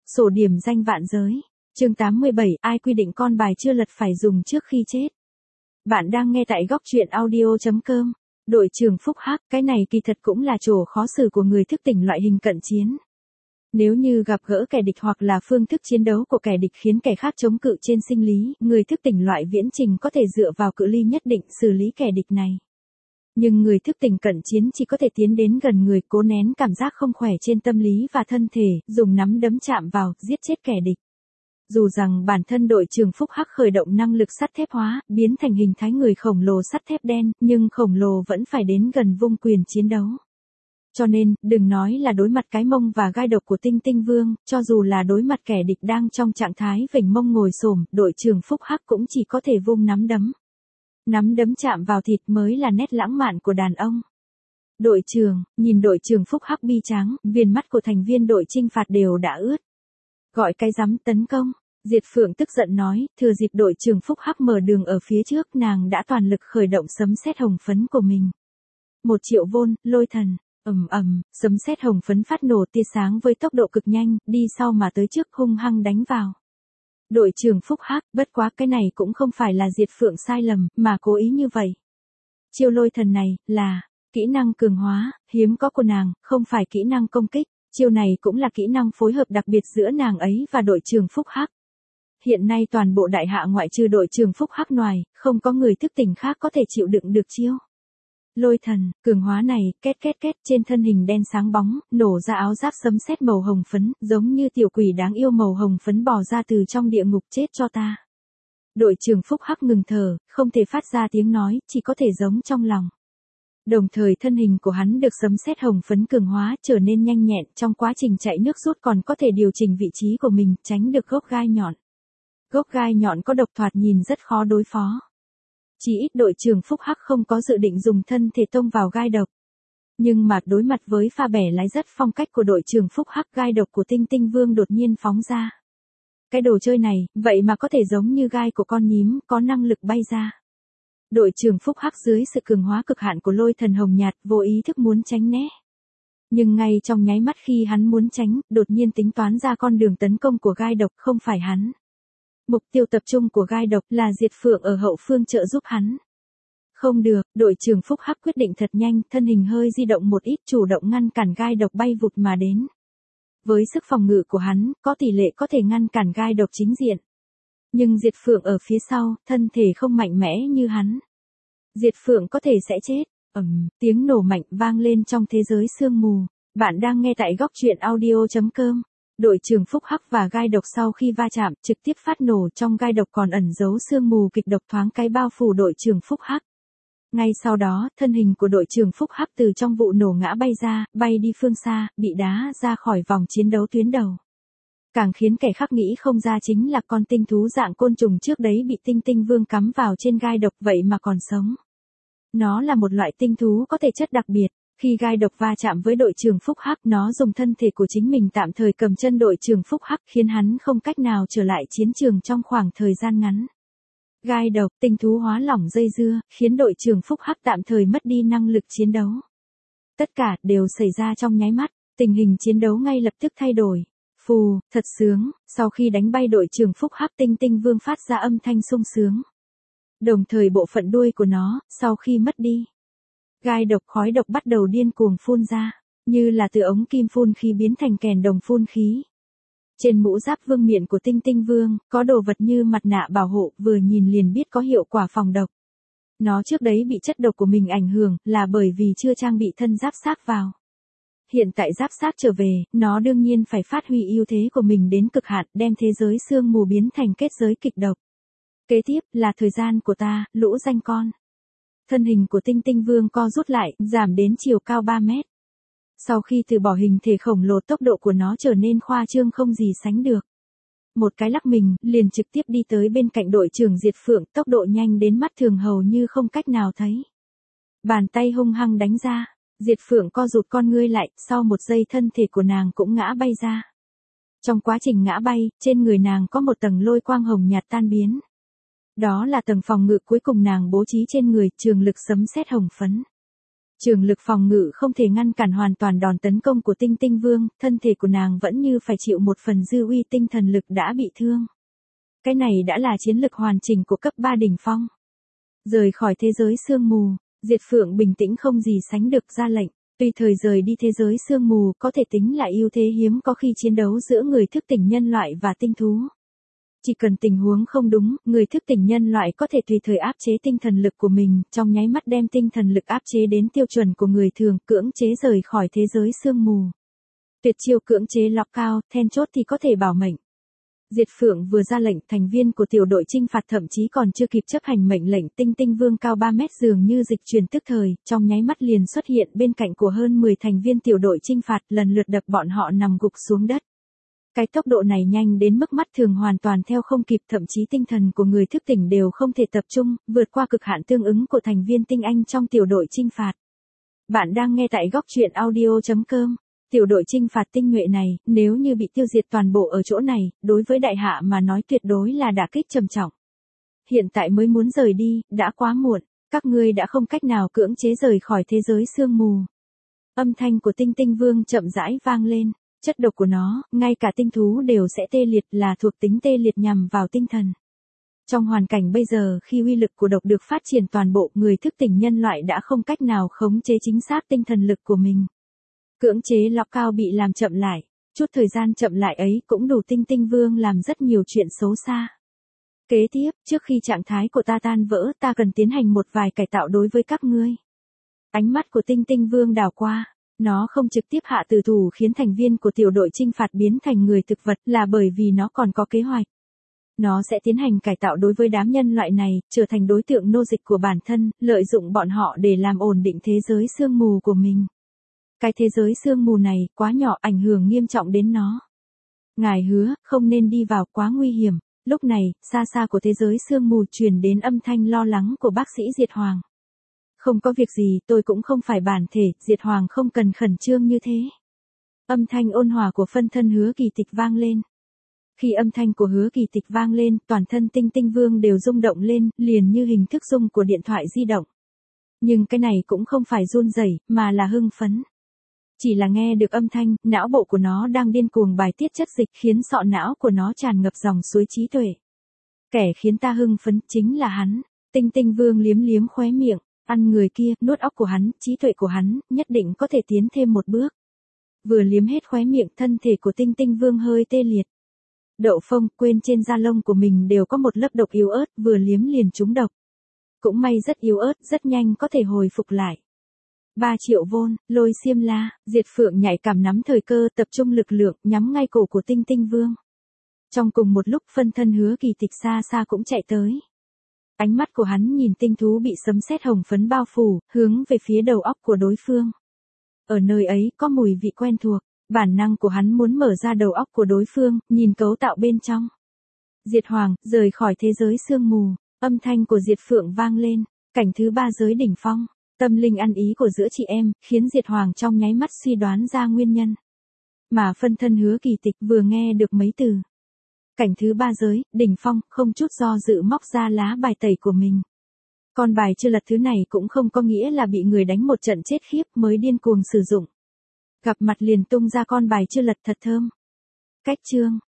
Sổ điểm danh vạn giới. Chương 87, ai quy định con bài chưa lật phải dùng trước khi chết. Bạn đang nghe tại góc truyện audio.com. Đội trưởng Phúc Hắc, cái này kỳ thật cũng là chỗ khó xử của người thức tỉnh loại hình cận chiến. Nếu như gặp gỡ kẻ địch hoặc là phương thức chiến đấu của kẻ địch khiến kẻ khác chống cự trên sinh lý, người thức tỉnh loại viễn trình có thể dựa vào cự ly nhất định xử lý kẻ địch này. Nhưng người thức tỉnh cận chiến chỉ có thể tiến đến gần người, cố nén cảm giác không khỏe trên tâm lý và thân thể, dùng nắm đấm chạm vào, giết chết kẻ địch. Dù rằng bản thân đội trưởng Phúc Hắc khởi động năng lực sắt thép hóa, biến thành hình thái người khổng lồ sắt thép đen, nhưng khổng lồ vẫn phải đến gần vung quyền chiến đấu. Cho nên, đừng nói là đối mặt cái mông và gai độc của Tinh Tinh Vương, cho dù là đối mặt kẻ địch đang trong trạng thái vểnh mông ngồi xổm, đội trưởng Phúc Hắc cũng chỉ có thể vung nắm đấm. Nắm đấm chạm vào thịt mới là nét lãng mạn của đàn ông. Đội trưởng, nhìn đội trưởng Phúc Hắc bi tráng, viền mắt của thành viên đội chinh phạt đều đã ướt. Gọi cái rắm tấn công. Diệt Phượng tức giận nói, thừa dịp đội trưởng Phúc Hắc mở đường ở phía trước, nàng đã toàn lực khởi động sấm sét hồng phấn của mình. 1.000.000 lôi thần, sấm sét hồng phấn phát nổ tia sáng với tốc độ cực nhanh, đi sau mà tới trước hung hăng đánh vào. Đội trưởng Phúc Hắc, bất quá cái này cũng không phải là Diệt Phượng sai lầm, mà cố ý như vậy. Chiêu lôi thần này, là kỹ năng cường hóa, hiếm có của nàng, không phải kỹ năng công kích. Chiêu này cũng là kỹ năng phối hợp đặc biệt giữa nàng ấy và đội trưởng Phúc Hắc. Hiện nay toàn bộ đại hạ ngoại trừ đội trưởng Phúc Hắc ngoài, không có người thức tỉnh khác có thể chịu đựng được chiêu lôi thần, cường hóa này, két trên thân hình đen sáng bóng, nổ ra áo giáp sấm sét màu hồng phấn, giống như tiểu quỷ đáng yêu màu hồng phấn bò ra từ trong địa ngục, chết cho ta. Đội trưởng Phúc Hắc ngừng thở, không thể phát ra tiếng nói, chỉ có thể giống trong lòng. Đồng thời thân hình của hắn được sấm sét hồng phấn cường hóa, trở nên nhanh nhẹn, trong quá trình chạy nước rút còn có thể điều chỉnh vị trí của mình, tránh được gốc gai nhọn. Gốc gai nhọn có độc, thoạt nhìn rất khó đối phó. Chỉ ít đội trưởng Phúc Hắc không có dự định dùng thân thể tông vào gai độc. Nhưng mà đối mặt với pha bẻ lái rất phong cách của đội trưởng Phúc Hắc, gai độc của Tinh Tinh Vương đột nhiên phóng ra. Cái đồ chơi này, vậy mà có thể giống như gai của con nhím, có năng lực bay ra. Đội trưởng Phúc Hắc dưới sự cường hóa cực hạn của lôi thần hồng nhạt, vô ý thức muốn tránh né. Nhưng ngay trong nháy mắt khi hắn muốn tránh, đột nhiên tính toán ra con đường tấn công của gai độc, không phải hắn. Mục tiêu tập trung của gai độc là Diệt Phượng ở hậu phương trợ giúp hắn. Không được, đội trưởng Phúc Hắc quyết định thật nhanh, thân hình hơi di động một ít, chủ động ngăn cản gai độc bay vụt mà đến. Với sức phòng ngự của hắn, có tỷ lệ có thể ngăn cản gai độc chính diện. Nhưng Diệt Phượng ở phía sau, thân thể không mạnh mẽ như hắn. Diệt Phượng có thể sẽ chết. Tiếng nổ mạnh vang lên trong thế giới sương mù. Bạn đang nghe tại góc truyện audio.com. Đội trưởng Phúc Hắc và gai độc sau khi va chạm, trực tiếp phát nổ, trong gai độc còn ẩn giấu sương mù kịch độc thoáng cái bao phủ đội trưởng Phúc Hắc. Ngay sau đó, thân hình của đội trưởng Phúc Hắc từ trong vụ nổ ngã bay ra, bay đi phương xa, bị đá ra khỏi vòng chiến đấu tuyến đầu. Càng khiến kẻ khác nghĩ không ra chính là con tinh thú dạng côn trùng trước đấy bị Tinh Tinh Vương cắm vào trên gai độc, vậy mà còn sống. Nó là một loại tinh thú có thể chất đặc biệt. Khi gai độc va chạm với đội trưởng Phúc Hắc, nó dùng thân thể của chính mình tạm thời cầm chân đội trưởng Phúc Hắc, khiến hắn không cách nào trở lại chiến trường trong khoảng thời gian ngắn. Gai độc, tinh thú hóa lỏng dây dưa, khiến đội trưởng Phúc Hắc tạm thời mất đi năng lực chiến đấu. Tất cả đều xảy ra trong nháy mắt, tình hình chiến đấu ngay lập tức thay đổi. Phù, thật sướng, sau khi đánh bay đội trưởng Phúc Hắc, Tinh Tinh Vương phát ra âm thanh sung sướng. Đồng thời bộ phận đuôi của nó, sau khi mất đi, gai độc khói độc bắt đầu điên cuồng phun ra, như là từ ống kim phun khí biến thành kèn đồng phun khí. Trên mũ giáp vương miện của Tinh Tinh Vương, có đồ vật như mặt nạ bảo hộ, vừa nhìn liền biết có hiệu quả phòng độc. Nó trước đấy bị chất độc của mình ảnh hưởng, là bởi vì chưa trang bị thân giáp xác vào. Hiện tại giáp xác trở về, nó đương nhiên phải phát huy ưu thế của mình đến cực hạn, đem thế giới sương mù biến thành kết giới kịch độc. Kế tiếp, là thời gian của ta, lũ danh con. Thân hình của Tinh Tinh Vương co rút lại, giảm đến chiều cao 3 mét. Sau khi từ bỏ hình thể khổng lồ, tốc độ của nó trở nên khoa trương không gì sánh được. Một cái lắc mình, liền trực tiếp đi tới bên cạnh đội trưởng Diệt Phượng, tốc độ nhanh đến mắt thường hầu như không cách nào thấy. Bàn tay hung hăng đánh ra, Diệt Phượng co rụt con ngươi lại, sau một giây thân thể của nàng cũng ngã bay ra. Trong quá trình ngã bay, trên người nàng có một tầng lôi quang hồng nhạt tan biến. Đó là tầng phòng ngự cuối cùng nàng bố trí trên người, trường lực sấm sét hồng phấn. Trường lực phòng ngự không thể ngăn cản hoàn toàn đòn tấn công của Tinh Tinh Vương, thân thể của nàng vẫn như phải chịu một phần dư uy tinh thần lực đã bị thương. Cái này đã là chiến lực hoàn chỉnh của cấp 3 đỉnh phong. Rời khỏi thế giới sương mù, Diệt Phượng bình tĩnh không gì sánh được ra lệnh. Tuy thời rời đi thế giới sương mù có thể tính là ưu thế hiếm có khi chiến đấu giữa người thức tỉnh nhân loại và tinh thú. Chỉ cần tình huống không đúng, người thức tỉnh nhân loại có thể tùy thời áp chế tinh thần lực của mình, trong nháy mắt đem tinh thần lực áp chế đến tiêu chuẩn của người thường, cưỡng chế rời khỏi thế giới sương mù. Tuyệt chiêu cưỡng chế lock cao, then chốt thì có thể bảo mệnh. Diệt Phượng vừa ra lệnh, thành viên của tiểu đội chinh phạt thậm chí còn chưa kịp chấp hành mệnh lệnh, Tinh Tinh Vương cao 3 mét dường như dịch chuyển tức thời, trong nháy mắt liền xuất hiện bên cạnh của hơn 10 thành viên tiểu đội chinh phạt, lần lượt đập bọn họ nằm gục xuống đất. Cái tốc độ này nhanh đến mức mắt thường hoàn toàn theo không kịp, thậm chí tinh thần của người thức tỉnh đều không thể tập trung, vượt qua cực hạn tương ứng của thành viên tinh anh trong tiểu đội chinh phạt. Bạn đang nghe tại góc truyện audio.com. Tiểu đội chinh phạt tinh nhuệ này, nếu như bị tiêu diệt toàn bộ ở chỗ này, đối với đại hạ mà nói tuyệt đối là đả kích trầm trọng. Hiện tại mới muốn rời đi, đã quá muộn, các ngươi đã không cách nào cưỡng chế rời khỏi thế giới sương mù. Âm thanh của Tinh Tinh Vương chậm rãi vang lên, chất độc của nó, ngay cả tinh thú đều sẽ tê liệt, là thuộc tính tê liệt nhằm vào tinh thần. Trong hoàn cảnh bây giờ khi uy lực của độc được phát triển toàn bộ, người thức tỉnh nhân loại đã không cách nào khống chế chính xác tinh thần lực của mình. Cưỡng chế lock cao bị làm chậm lại, chút thời gian chậm lại ấy cũng đủ Tinh Tinh Vương làm rất nhiều chuyện xấu xa. Kế tiếp, trước khi trạng thái của ta tan vỡ, ta cần tiến hành một vài cải tạo đối với các ngươi. Ánh mắt của Tinh Tinh Vương đảo qua, nó không trực tiếp hạ tử thủ khiến thành viên của tiểu đội chinh phạt biến thành người thực vật là bởi vì nó còn có kế hoạch. Nó sẽ tiến hành cải tạo đối với đám nhân loại này, trở thành đối tượng nô dịch của bản thân, lợi dụng bọn họ để làm ổn định thế giới sương mù của mình. Cái thế giới sương mù này quá nhỏ, ảnh hưởng nghiêm trọng đến nó. Ngài hứa, không nên đi vào, quá nguy hiểm. Lúc này, xa xa của thế giới sương mù truyền đến âm thanh lo lắng của bác sĩ Diệt Hoàng. Không có việc gì, tôi cũng không phải bản thể, Diệt Hoàng không cần khẩn trương như thế. Âm thanh ôn hòa của phân thân Hứa Kỳ Tịch vang lên. Khi âm thanh của Hứa Kỳ Tịch vang lên, toàn thân Tinh Tinh Vương đều rung động lên, liền như hình thức rung của điện thoại di động. Nhưng cái này cũng không phải run rẩy, mà là hưng phấn. Chỉ là nghe được âm thanh, não bộ của nó đang điên cuồng bài tiết chất dịch khiến sọ não của nó tràn ngập dòng suối trí tuệ. Kẻ khiến ta hưng phấn chính là hắn. Tinh Tinh Vương liếm liếm khóe miệng, ăn người kia, nuốt óc của hắn, trí tuệ của hắn, nhất định có thể tiến thêm một bước. Vừa liếm hết khóe miệng, thân thể của Tinh Tinh Vương hơi tê liệt. Đậu Phong quên trên da lông của mình đều có một lớp độc yếu ớt, vừa liếm liền trúng độc. Cũng may rất yếu ớt, rất nhanh có thể hồi phục lại. 3 triệu vôn, Lôi Xiêm La, Diệt Phượng nhạy cảm nắm thời cơ, tập trung lực lượng, nhắm ngay cổ của Tinh Tinh Vương. Trong cùng một lúc, phân thân Hứa Kỳ Tịch xa xa cũng chạy tới. Ánh mắt của hắn nhìn tinh thú bị sấm sét hồng phấn bao phủ, hướng về phía đầu óc của đối phương. Ở nơi ấy có mùi vị quen thuộc, bản năng của hắn muốn mở ra đầu óc của đối phương, nhìn cấu tạo bên trong. Diệt Hoàng, rời khỏi thế giới sương mù, âm thanh của Diệt Phượng vang lên, cảnh thứ 3 giới đỉnh phong. Tâm linh ăn ý của giữa chị em, khiến Diệt Hoàng trong nháy mắt suy đoán ra nguyên nhân. Mà phân thân Hứa Kỳ Tịch vừa nghe được mấy từ. Cảnh thứ 3 giới, đỉnh phong, không chút do dự móc ra lá bài tẩy của mình. Con bài chưa lật thứ này cũng không có nghĩa là bị người đánh một trận chết khiếp mới điên cuồng sử dụng. Gặp mặt liền tung ra con bài chưa lật thật thơm. Cách chương,